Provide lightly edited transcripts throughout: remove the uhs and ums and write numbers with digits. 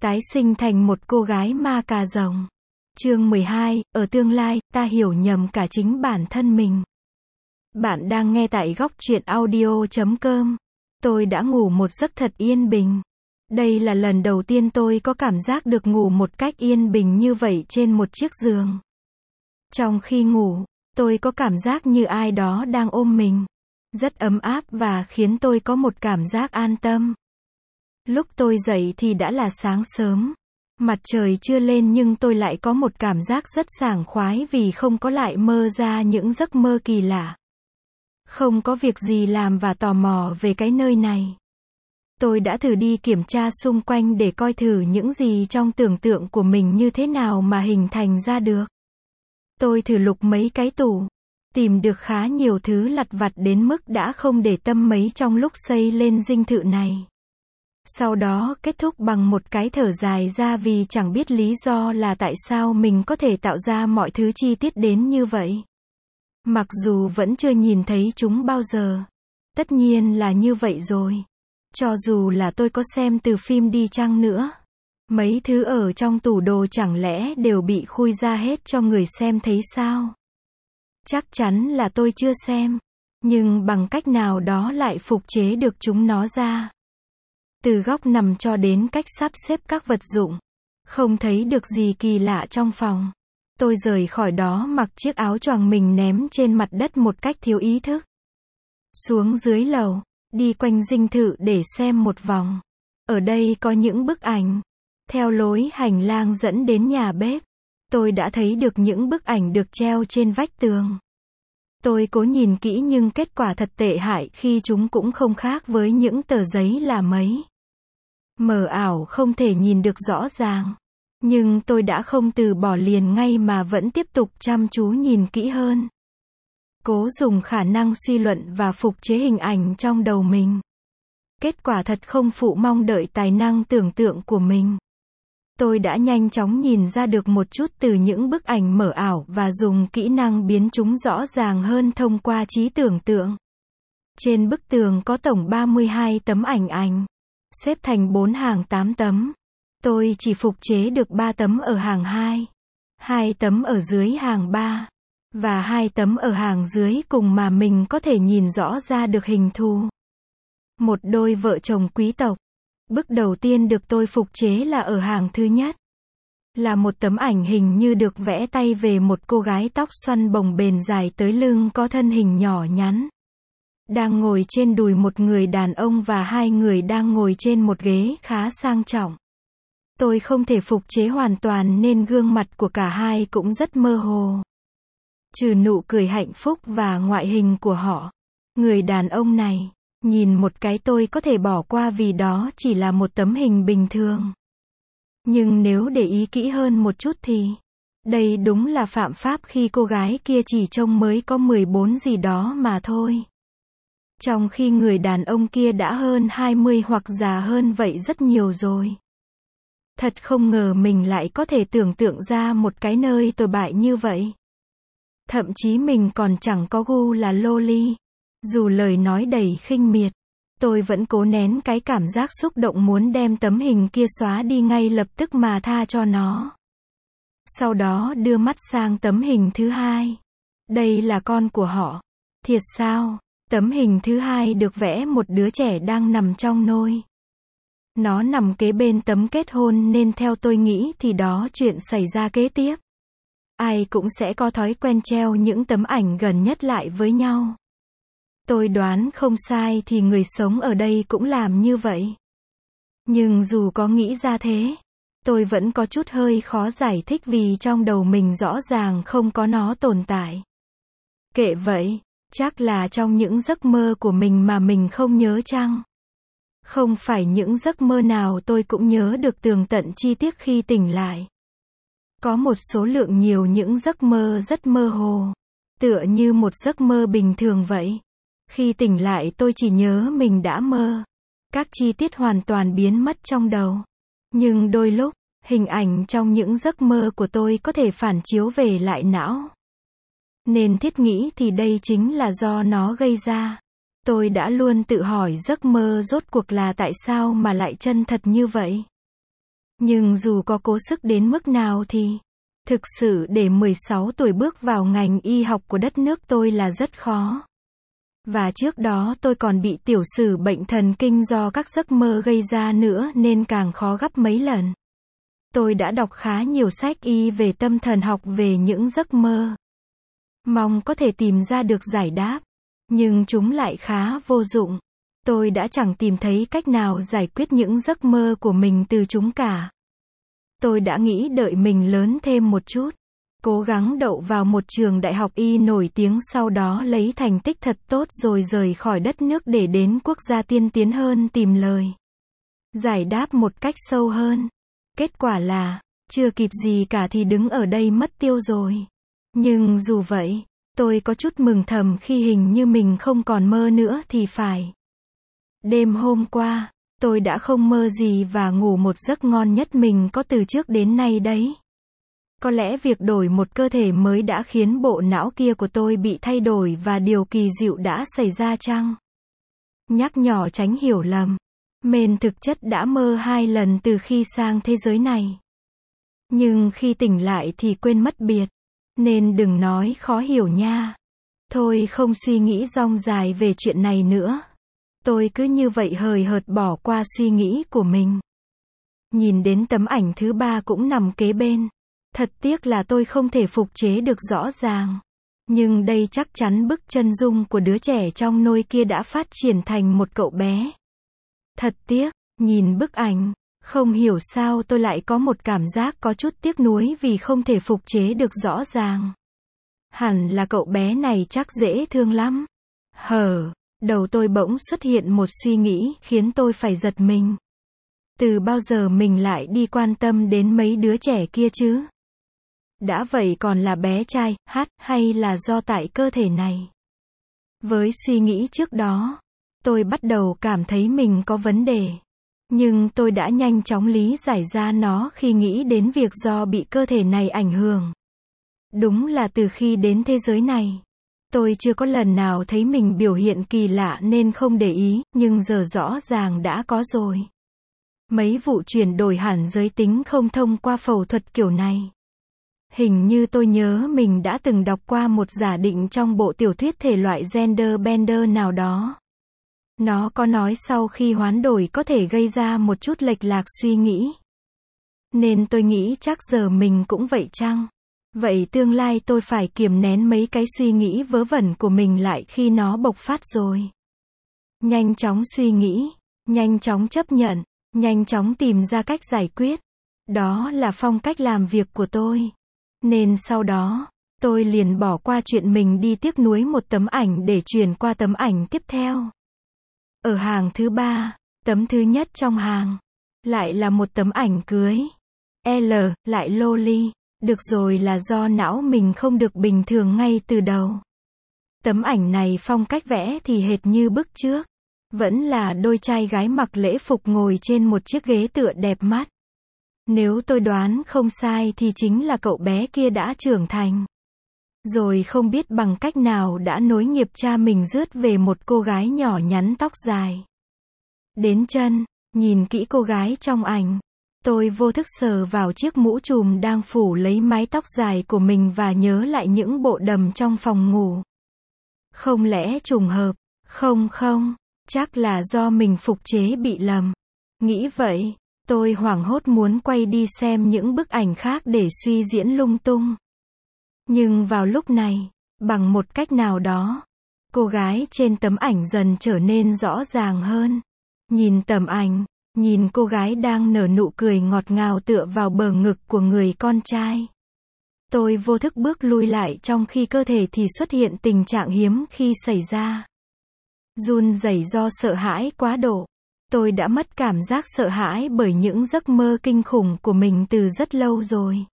Tái sinh thành một cô gái ma cà rồng. Chương 12, ở tương lai, ta hiểu nhầm cả chính bản thân mình. Bạn đang nghe tại góc truyện audio.com. Tôi đã ngủ một giấc thật yên bình. Đây là lần đầu tiên tôi có cảm giác được ngủ một cách yên bình như vậy trên một chiếc giường. Trong khi ngủ, tôi có cảm giác như ai đó đang ôm mình. Rất ấm áp và khiến tôi có một cảm giác an tâm. Lúc tôi dậy thì đã là sáng sớm. Mặt trời chưa lên nhưng tôi lại có một cảm giác rất sảng khoái vì không có lại mơ ra những giấc mơ kỳ lạ. Không có việc gì làm và tò mò về cái nơi này. Tôi đã thử đi kiểm tra xung quanh để coi thử những gì trong tưởng tượng của mình như thế nào mà hình thành ra được. Tôi thử lục mấy cái tủ, tìm được khá nhiều thứ lặt vặt đến mức đã không để tâm mấy trong lúc xây lên dinh thự này. Sau đó kết thúc bằng một cái thở dài ra vì chẳng biết lý do là tại sao mình có thể tạo ra mọi thứ chi tiết đến như vậy. Mặc dù vẫn chưa nhìn thấy chúng bao giờ. Tất nhiên là như vậy rồi. Cho dù là tôi có xem từ phim đi chăng nữa. Mấy thứ ở trong tủ đồ chẳng lẽ đều bị khui ra hết cho người xem thấy sao? Chắc chắn là tôi chưa xem. Nhưng bằng cách nào đó lại phục chế được chúng nó ra. Từ góc nằm cho đến cách sắp xếp các vật dụng. Không thấy được gì kỳ lạ trong phòng. Tôi rời khỏi đó mặc chiếc áo choàng mình ném trên mặt đất một cách thiếu ý thức. Xuống dưới lầu, đi quanh dinh thự để xem một vòng. Ở đây có những bức ảnh. Theo lối hành lang dẫn đến nhà bếp, tôi đã thấy được những bức ảnh được treo trên vách tường. Tôi cố nhìn kỹ nhưng kết quả thật tệ hại khi chúng cũng không khác với những tờ giấy là mấy. Mờ ảo không thể nhìn được rõ ràng. Nhưng tôi đã không từ bỏ liền ngay mà vẫn tiếp tục chăm chú nhìn kỹ hơn. Cố dùng khả năng suy luận và phục chế hình ảnh trong đầu mình. Kết quả thật không phụ mong đợi tài năng tưởng tượng của mình. Tôi đã nhanh chóng nhìn ra được một chút từ những bức ảnh mờ ảo và dùng kỹ năng biến chúng rõ ràng hơn thông qua trí tưởng tượng. Trên bức tường có tổng 32 tấm ảnh, xếp thành 4 hàng 8 tấm. Tôi chỉ phục chế được 3 tấm ở hàng 2, 2 tấm ở dưới hàng 3, và 2 tấm ở hàng dưới cùng mà mình có thể nhìn rõ ra được hình thù. Một đôi vợ chồng quý tộc. Bức đầu tiên được tôi phục chế là ở hàng thứ nhất. Là một tấm ảnh hình như được vẽ tay về một cô gái tóc xoăn bồng bềnh dài tới lưng có thân hình nhỏ nhắn. Đang ngồi trên đùi một người đàn ông và hai người đang ngồi trên một ghế khá sang trọng. Tôi không thể phục chế hoàn toàn nên gương mặt của cả hai cũng rất mơ hồ. Trừ nụ cười hạnh phúc và ngoại hình của họ. Người đàn ông này, nhìn một cái tôi có thể bỏ qua vì đó chỉ là một tấm hình bình thường. Nhưng nếu để ý kỹ hơn một chút thì, đây đúng là phạm pháp khi cô gái kia chỉ trông mới có 14 gì đó mà thôi. Trong khi người đàn ông kia đã hơn 20 hoặc già hơn vậy rất nhiều rồi. Thật không ngờ mình lại có thể tưởng tượng ra một cái nơi tồi bại như vậy. Thậm chí mình còn chẳng có gu là loli. Dù lời nói đầy khinh miệt, tôi vẫn cố nén cái cảm giác xúc động muốn đem tấm hình kia xóa đi ngay lập tức mà tha cho nó. Sau đó đưa mắt sang tấm hình thứ hai. Đây là con của họ. Thiệt sao? Tấm hình thứ hai được vẽ một đứa trẻ đang nằm trong nôi. Nó nằm kế bên tấm kết hôn nên theo tôi nghĩ thì đó chuyện xảy ra kế tiếp. Ai cũng sẽ có thói quen treo những tấm ảnh gần nhất lại với nhau. Tôi đoán không sai thì người sống ở đây cũng làm như vậy. Nhưng dù có nghĩ ra thế, tôi vẫn có chút hơi khó giải thích vì trong đầu mình rõ ràng không có nó tồn tại. Kệ vậy, chắc là trong những giấc mơ của mình mà mình không nhớ chăng? Không phải những giấc mơ nào tôi cũng nhớ được tường tận chi tiết khi tỉnh lại. Có một số lượng nhiều những giấc mơ rất mơ hồ, tựa như một giấc mơ bình thường vậy. Khi tỉnh lại tôi chỉ nhớ mình đã mơ. Các chi tiết hoàn toàn biến mất trong đầu. Nhưng đôi lúc, hình ảnh trong những giấc mơ của tôi có thể phản chiếu về lại não. Nên thiết nghĩ thì đây chính là do nó gây ra. Tôi đã luôn tự hỏi giấc mơ rốt cuộc là tại sao mà lại chân thật như vậy. Nhưng dù có cố sức đến mức nào thì, thực sự để 16 tuổi bước vào ngành y học của đất nước tôi là rất khó. Và trước đó tôi còn bị tiểu sử bệnh thần kinh do các giấc mơ gây ra nữa nên càng khó gấp mấy lần. Tôi đã đọc khá nhiều sách y về tâm thần học về những giấc mơ. Mong có thể tìm ra được giải đáp. Nhưng chúng lại khá vô dụng. Tôi đã chẳng tìm thấy cách nào giải quyết những giấc mơ của mình từ chúng cả. Tôi đã nghĩ đợi mình lớn thêm một chút, cố gắng đậu vào một trường đại học y nổi tiếng, sau đó lấy thành tích thật tốt rồi rời khỏi đất nước để đến quốc gia tiên tiến hơn tìm lời giải đáp một cách sâu hơn. Kết quả là, chưa kịp gì cả thì đứng ở đây mất tiêu rồi. Nhưng dù vậy, tôi có chút mừng thầm khi hình như mình không còn mơ nữa thì phải. Đêm hôm qua, tôi đã không mơ gì và ngủ một giấc ngon nhất mình có từ trước đến nay đấy. Có lẽ việc đổi một cơ thể mới đã khiến bộ não kia của tôi bị thay đổi và điều kỳ diệu đã xảy ra chăng? Nhắc nhỏ tránh hiểu lầm. Mình thực chất đã mơ 2 lần từ khi sang thế giới này. Nhưng khi tỉnh lại thì quên mất biệt. Nên đừng nói khó hiểu nha. Thôi không suy nghĩ dong dài về chuyện này nữa. Tôi cứ như vậy hời hợt bỏ qua suy nghĩ của mình. Nhìn đến tấm ảnh thứ 3 cũng nằm kế bên. Thật tiếc là tôi không thể phục chế được rõ ràng. Nhưng đây chắc chắn bức chân dung của đứa trẻ trong nôi kia đã phát triển thành một cậu bé. Thật tiếc, nhìn bức ảnh, không hiểu sao tôi lại có một cảm giác có chút tiếc nuối vì không thể phục chế được rõ ràng. Hẳn là cậu bé này chắc dễ thương lắm. Đầu tôi bỗng xuất hiện một suy nghĩ khiến tôi phải giật mình. Từ bao giờ mình lại đi quan tâm đến mấy đứa trẻ kia chứ? Đã vậy còn là bé trai, hay là do tại cơ thể này? Với suy nghĩ trước đó, tôi bắt đầu cảm thấy mình có vấn đề. Nhưng tôi đã nhanh chóng lý giải ra nó khi nghĩ đến việc do bị cơ thể này ảnh hưởng. Đúng là từ khi đến thế giới này, tôi chưa có lần nào thấy mình biểu hiện kỳ lạ nên không để ý, nhưng giờ rõ ràng đã có rồi. Mấy vụ chuyển đổi hẳn giới tính không thông qua phẫu thuật kiểu này. Hình như tôi nhớ mình đã từng đọc qua một giả định trong bộ tiểu thuyết thể loại gender bender nào đó. Nó có nói sau khi hoán đổi có thể gây ra một chút lệch lạc suy nghĩ. Nên tôi nghĩ chắc giờ mình cũng vậy chăng? Vậy tương lai tôi phải kiềm nén mấy cái suy nghĩ vớ vẩn của mình lại khi nó bộc phát rồi. Nhanh chóng suy nghĩ, nhanh chóng chấp nhận, nhanh chóng tìm ra cách giải quyết. Đó là phong cách làm việc của tôi. Nên sau đó, tôi liền bỏ qua chuyện mình đi tiếc nuối một tấm ảnh để chuyển qua tấm ảnh tiếp theo. Ở hàng thứ 3, tấm thứ nhất trong hàng, lại là một tấm ảnh cưới. Lại loli. Được rồi, là do não mình không được bình thường ngay từ đầu. Tấm ảnh này phong cách vẽ thì hệt như bức trước. Vẫn là đôi trai gái mặc lễ phục ngồi trên một chiếc ghế tựa đẹp mắt. Nếu tôi đoán không sai thì chính là cậu bé kia đã trưởng thành. Rồi không biết bằng cách nào đã nối nghiệp cha mình rước về một cô gái nhỏ nhắn tóc dài. Đến chân, nhìn kỹ cô gái trong ảnh. Tôi vô thức sờ vào chiếc mũ trùm đang phủ lấy mái tóc dài của mình và nhớ lại những bộ đầm trong phòng ngủ. Không lẽ trùng hợp? Không, chắc là do mình phục chế bị lầm. Nghĩ vậy, tôi hoảng hốt muốn quay đi xem những bức ảnh khác để suy diễn lung tung. Nhưng vào lúc này, bằng một cách nào đó, cô gái trên tấm ảnh dần trở nên rõ ràng hơn. Nhìn tấm ảnh, nhìn cô gái đang nở nụ cười ngọt ngào tựa vào bờ ngực của người con trai. Tôi vô thức bước lui lại trong khi cơ thể thì xuất hiện tình trạng hiếm khi xảy ra. Run rẩy do sợ hãi quá độ. Tôi đã mất cảm giác sợ hãi bởi những giấc mơ kinh khủng của mình từ rất lâu rồi.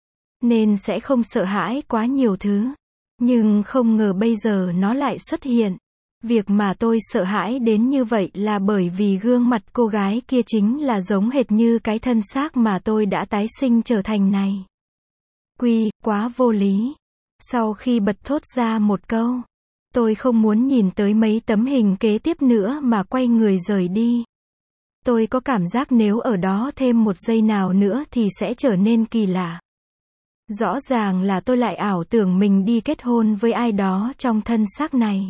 Nên sẽ không sợ hãi quá nhiều thứ. Nhưng không ngờ bây giờ nó lại xuất hiện. Việc mà tôi sợ hãi đến như vậy là bởi vì gương mặt cô gái kia chính là giống hệt như cái thân xác mà tôi đã tái sinh trở thành này. Quá vô lý. Sau khi bật thốt ra một câu, tôi không muốn nhìn tới mấy tấm hình kế tiếp nữa mà quay người rời đi. Tôi có cảm giác nếu ở đó thêm một giây nào nữa thì sẽ trở nên kỳ lạ. Rõ ràng là tôi lại ảo tưởng mình đi kết hôn với ai đó trong thân xác này.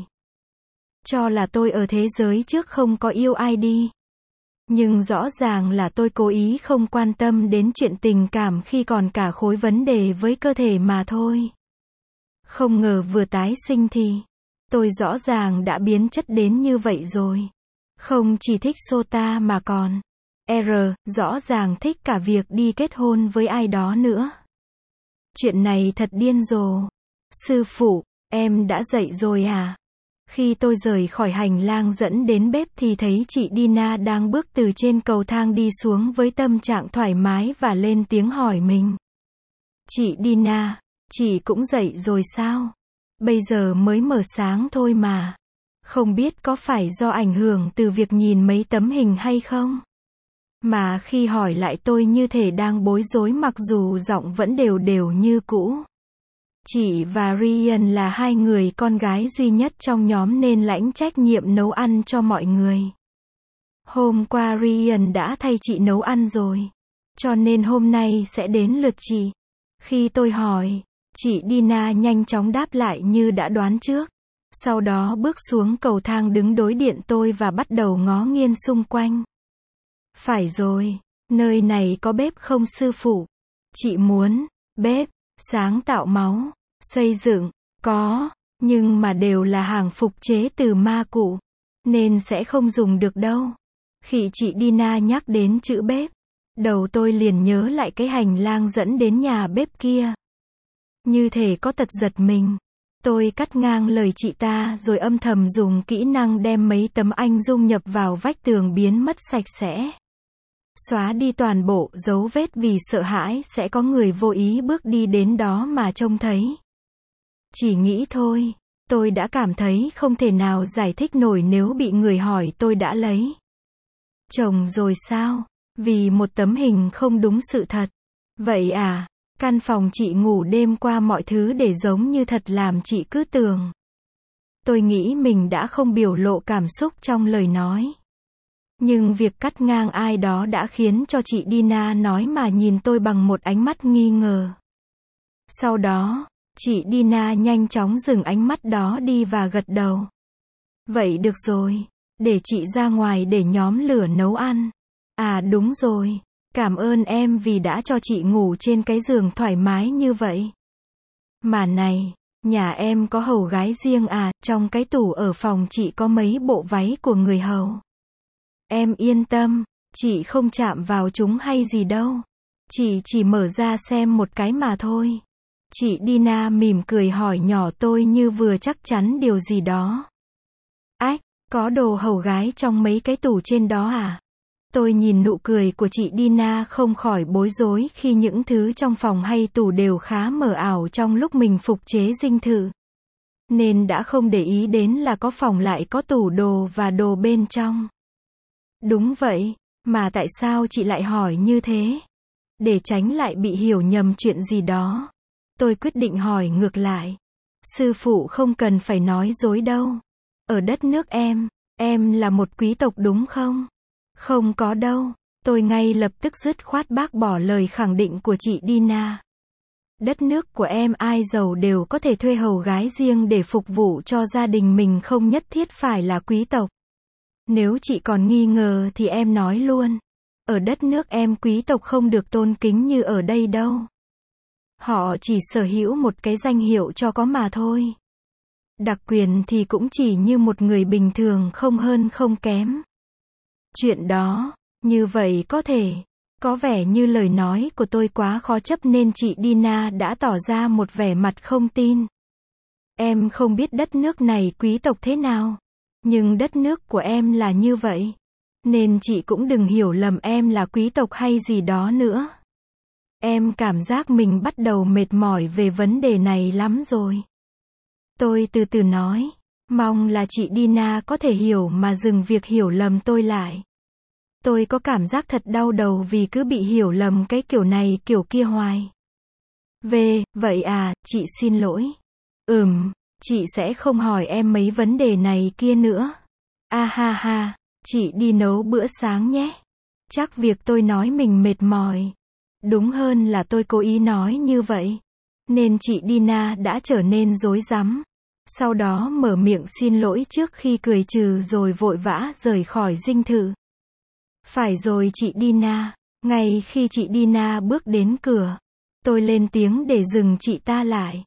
Cho là tôi ở thế giới trước không có yêu ai đi. Nhưng rõ ràng là tôi cố ý không quan tâm đến chuyện tình cảm khi còn cả khối vấn đề với cơ thể mà thôi. Không ngờ vừa tái sinh thì tôi rõ ràng đã biến chất đến như vậy rồi. Không chỉ thích Sota mà còn rõ ràng thích cả việc đi kết hôn với ai đó nữa. Chuyện này thật điên rồ. Sư phụ, em đã dậy rồi à? Khi tôi rời khỏi hành lang dẫn đến bếp thì thấy chị Dina đang bước từ trên cầu thang đi xuống với tâm trạng thoải mái và lên tiếng hỏi mình. Chị Dina, chị cũng dậy rồi sao? Bây giờ mới mở sáng thôi mà. Không biết có phải do ảnh hưởng từ việc nhìn mấy tấm hình hay không? Mà khi hỏi lại tôi như thể đang bối rối mặc dù giọng vẫn đều đều như cũ. Chị và Ryan là hai người con gái duy nhất trong nhóm nên lãnh trách nhiệm nấu ăn cho mọi người. Hôm qua Ryan đã thay chị nấu ăn rồi. Cho nên hôm nay sẽ đến lượt chị. Khi tôi hỏi, chị Dina nhanh chóng đáp lại như đã đoán trước. Sau đó bước xuống cầu thang đứng đối diện tôi và bắt đầu ngó nghiêng xung quanh. Phải rồi, nơi này có bếp không sư phụ? Chị muốn, bếp, sáng tạo máu, xây dựng, có, nhưng mà đều là hàng phục chế từ ma cụ, nên sẽ không dùng được đâu. Khi chị Dina nhắc đến chữ bếp, đầu tôi liền nhớ lại cái hành lang dẫn đến nhà bếp kia. Như thể có tật giật mình. Tôi cắt ngang lời chị ta rồi âm thầm dùng kỹ năng đem mấy tấm anh dung nhập vào vách tường biến mất sạch sẽ. Xóa đi toàn bộ dấu vết vì sợ hãi sẽ có người vô ý bước đi đến đó mà trông thấy. Chỉ nghĩ thôi, tôi đã cảm thấy không thể nào giải thích nổi nếu bị người hỏi tôi đã lấy chồng rồi sao? Vì một tấm hình không đúng sự thật. Vậy à? Căn phòng chị ngủ đêm qua mọi thứ để giống như thật làm chị cứ tưởng. Tôi nghĩ mình đã không biểu lộ cảm xúc trong lời nói. Nhưng việc cắt ngang ai đó đã khiến cho chị Dina nói mà nhìn tôi bằng một ánh mắt nghi ngờ. Sau đó, chị Dina nhanh chóng dừng ánh mắt đó đi và gật đầu. Vậy được rồi, để chị ra ngoài để nhóm lửa nấu ăn. À đúng rồi. Cảm ơn em vì đã cho chị ngủ trên cái giường thoải mái như vậy. Mà này, nhà em có hầu gái riêng à? Trong cái tủ ở phòng chị có mấy bộ váy của người hầu. Em yên tâm, chị không chạm vào chúng hay gì đâu. Chị chỉ mở ra xem một cái mà thôi. Chị Dina mỉm cười hỏi nhỏ tôi như vừa chắc chắn điều gì đó. Ách, có đồ hầu gái trong mấy cái tủ trên đó à? Tôi nhìn nụ cười của chị Dina không khỏi bối rối khi những thứ trong phòng hay tủ đều khá mờ ảo trong lúc mình phục chế dinh thự. Nên đã không để ý đến là có phòng lại có tủ đồ và đồ bên trong. Đúng vậy, mà tại sao chị lại hỏi như thế? Để tránh lại bị hiểu nhầm chuyện gì đó. Tôi quyết định hỏi ngược lại. Sư phụ không cần phải nói dối đâu. Ở đất nước em là một quý tộc đúng không? Không có đâu. Tôi ngay lập tức dứt khoát bác bỏ lời khẳng định của chị Dina. Đất nước của em ai giàu đều có thể thuê hầu gái riêng để phục vụ cho gia đình mình không nhất thiết phải là quý tộc. Nếu chị còn nghi ngờ thì em nói luôn. Ở đất nước em quý tộc không được tôn kính như ở đây đâu. Họ chỉ sở hữu một cái danh hiệu cho có mà thôi. Đặc quyền thì cũng chỉ như một người bình thường không hơn không kém. Chuyện đó, như vậy có vẻ như lời nói của tôi quá khó chấp nên chị Dina đã tỏ ra một vẻ mặt không tin. Em không biết đất nước này quý tộc thế nào, nhưng đất nước của em là như vậy. Nên chị cũng đừng hiểu lầm em là quý tộc hay gì đó nữa. Em cảm giác mình bắt đầu mệt mỏi về vấn đề này lắm rồi. Tôi từ từ nói, mong là chị Dina có thể hiểu mà dừng việc hiểu lầm tôi lại. Tôi có cảm giác thật đau đầu vì cứ bị hiểu lầm cái kiểu này kiểu kia hoài. Vậy à, chị xin lỗi. Chị sẽ không hỏi em mấy vấn đề này kia nữa. Ha ha, chị đi nấu bữa sáng nhé. Chắc việc tôi nói mình mệt mỏi. Đúng hơn là tôi cố ý nói như vậy. Nên chị Dina đã trở nên rối rắm. Sau đó mở miệng xin lỗi trước khi cười trừ rồi vội vã rời khỏi dinh thự. Phải rồi chị Dina. Ngay khi chị Dina bước đến cửa, tôi lên tiếng để dừng chị ta lại.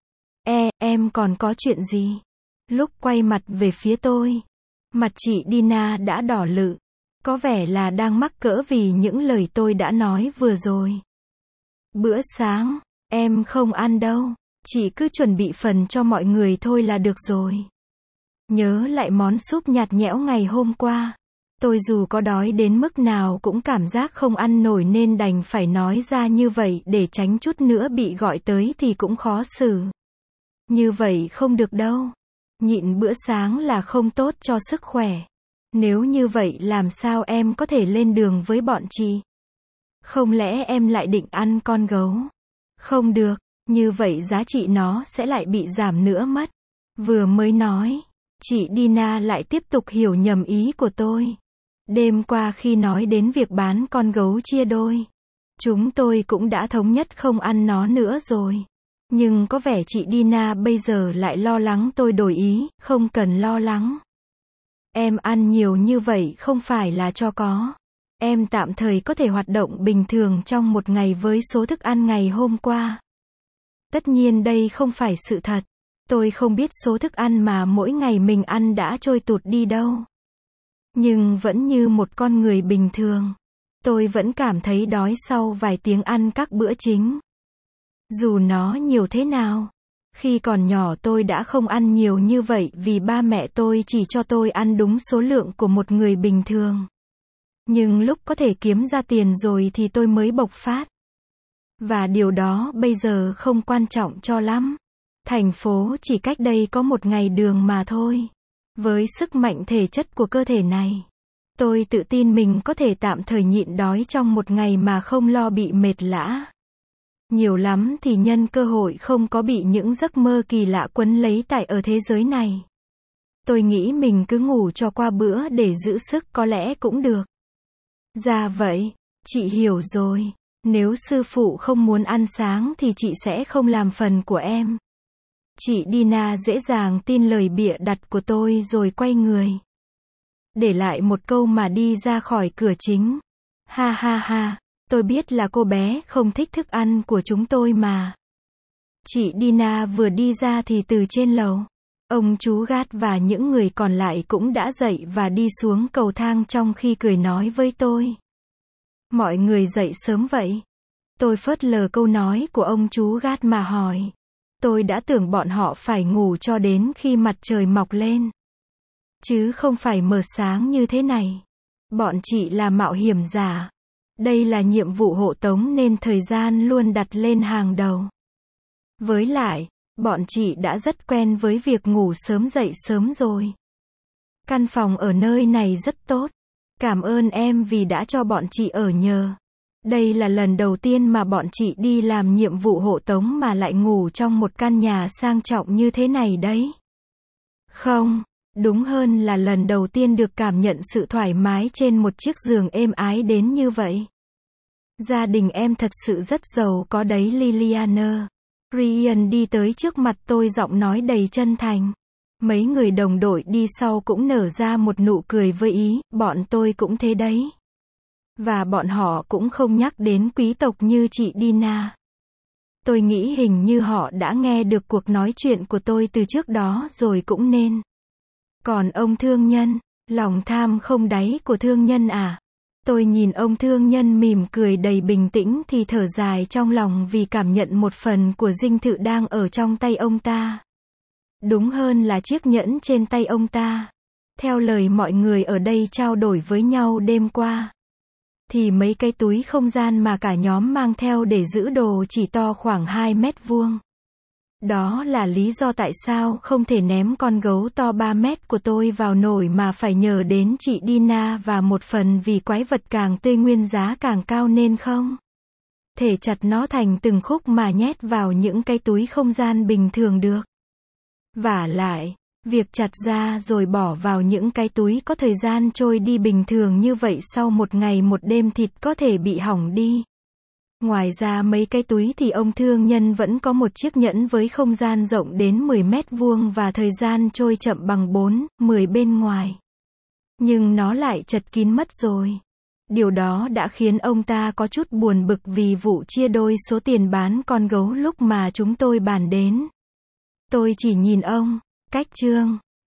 Em còn có chuyện gì? Lúc quay mặt về phía tôi, mặt chị Dina đã đỏ lự. Có vẻ là đang mắc cỡ vì những lời tôi đã nói vừa rồi. Bữa sáng, em không ăn đâu. Chị cứ chuẩn bị phần cho mọi người thôi là được rồi. Nhớ lại món súp nhạt nhẽo ngày hôm qua. Tôi dù có đói đến mức nào cũng cảm giác không ăn nổi nên đành phải nói ra như vậy để tránh chút nữa bị gọi tới thì cũng khó xử. Như vậy không được đâu. Nhịn bữa sáng là không tốt cho sức khỏe. Nếu như vậy làm sao em có thể lên đường với bọn chị? Không lẽ em lại định ăn con gấu? Không được, như vậy giá trị nó sẽ lại bị giảm nữa mất. Vừa mới nói, chị Dina lại tiếp tục hiểu nhầm ý của tôi. Đêm qua khi nói đến việc bán con gấu chia đôi, chúng tôi cũng đã thống nhất không ăn nó nữa rồi. Nhưng có vẻ chị Dina bây giờ lại lo lắng tôi đổi ý, không cần lo lắng. Em ăn nhiều như vậy không phải là cho có. Em tạm thời có thể hoạt động bình thường trong một ngày với số thức ăn ngày hôm qua. Tất nhiên đây không phải sự thật. Tôi không biết số thức ăn mà mỗi ngày mình ăn đã trôi tụt đi đâu. Nhưng vẫn như một con người bình thường, tôi vẫn cảm thấy đói sau vài tiếng ăn các bữa chính. Dù nó nhiều thế nào. Khi còn nhỏ tôi đã không ăn nhiều như vậy vì ba mẹ tôi chỉ cho tôi ăn đúng số lượng của một người bình thường. Nhưng lúc có thể kiếm ra tiền rồi thì tôi mới bộc phát. Và điều đó bây giờ không quan trọng cho lắm. Thành phố chỉ cách đây có một ngày đường mà thôi. Với sức mạnh thể chất của cơ thể này, tôi tự tin mình có thể tạm thời nhịn đói trong một ngày mà không lo bị mệt lả. Nhiều lắm thì nhân cơ hội không có bị những giấc mơ kỳ lạ quấn lấy tại ở thế giới này. Tôi nghĩ mình cứ ngủ cho qua bữa để giữ sức có lẽ cũng được. Dạ vậy, chị hiểu rồi. Nếu sư phụ không muốn ăn sáng thì chị sẽ không làm phần của em. Chị Dina dễ dàng tin lời bịa đặt của tôi rồi quay người. Để lại một câu mà đi ra khỏi cửa chính. Ha ha ha, tôi biết là cô bé không thích thức ăn của chúng tôi mà. Chị Dina vừa đi ra thì từ trên lầu, ông chú Gát và những người còn lại cũng đã dậy và đi xuống cầu thang trong khi cười nói với tôi. Mọi người dậy sớm vậy? Tôi phớt lờ câu nói của ông chú Gát mà hỏi. Tôi đã tưởng bọn họ phải ngủ cho đến khi mặt trời mọc lên. Chứ không phải mờ sáng như thế này. Bọn chị là mạo hiểm giả. Đây là nhiệm vụ hộ tống nên thời gian luôn đặt lên hàng đầu. Với lại, bọn chị đã rất quen với việc ngủ sớm dậy sớm rồi. Căn phòng ở nơi này rất tốt. Cảm ơn em vì đã cho bọn chị ở nhờ. Đây là lần đầu tiên mà bọn chị đi làm nhiệm vụ hộ tống mà lại ngủ trong một căn nhà sang trọng như thế này đấy. Không, đúng hơn là lần đầu tiên được cảm nhận sự thoải mái trên một chiếc giường êm ái đến như vậy. Gia đình em thật sự rất giàu có đấy Liliana. Ryan đi tới trước mặt tôi giọng nói đầy chân thành. Mấy người đồng đội đi sau cũng nở ra một nụ cười với ý, bọn tôi cũng thế đấy. Và bọn họ cũng không nhắc đến quý tộc như chị Dina. Tôi nghĩ hình như họ đã nghe được cuộc nói chuyện của tôi từ trước đó rồi cũng nên. Còn ông thương nhân, lòng tham không đáy của thương nhân à? Tôi nhìn ông thương nhân mỉm cười đầy bình tĩnh thì thở dài trong lòng vì cảm nhận một phần của dinh thự đang ở trong tay ông ta. Đúng hơn là chiếc nhẫn trên tay ông ta. Theo lời mọi người ở đây trao đổi với nhau đêm qua, thì mấy cái túi không gian mà cả nhóm mang theo để giữ đồ chỉ to khoảng 2 mét vuông. Đó là lý do tại sao không thể ném con gấu to 3 mét của tôi vào nồi mà phải nhờ đến chị Dina và một phần vì quái vật càng tươi nguyên giá càng cao nên không thể chặt nó thành từng khúc mà nhét vào những cái túi không gian bình thường được. Vả lại, Việc chặt ra rồi bỏ vào những cái túi có thời gian trôi đi bình thường như vậy sau một ngày một đêm thịt có thể bị hỏng đi. Ngoài ra mấy cái túi thì ông thương nhân vẫn có một chiếc nhẫn với không gian rộng đến 10 mét vuông và thời gian trôi chậm bằng 4-10 bên ngoài. Nhưng nó lại chật kín mất rồi. Điều đó đã khiến ông ta có chút buồn bực vì vụ chia đôi số tiền bán con gấu lúc mà chúng tôi bàn đến. Tôi chỉ nhìn ông, cách chương.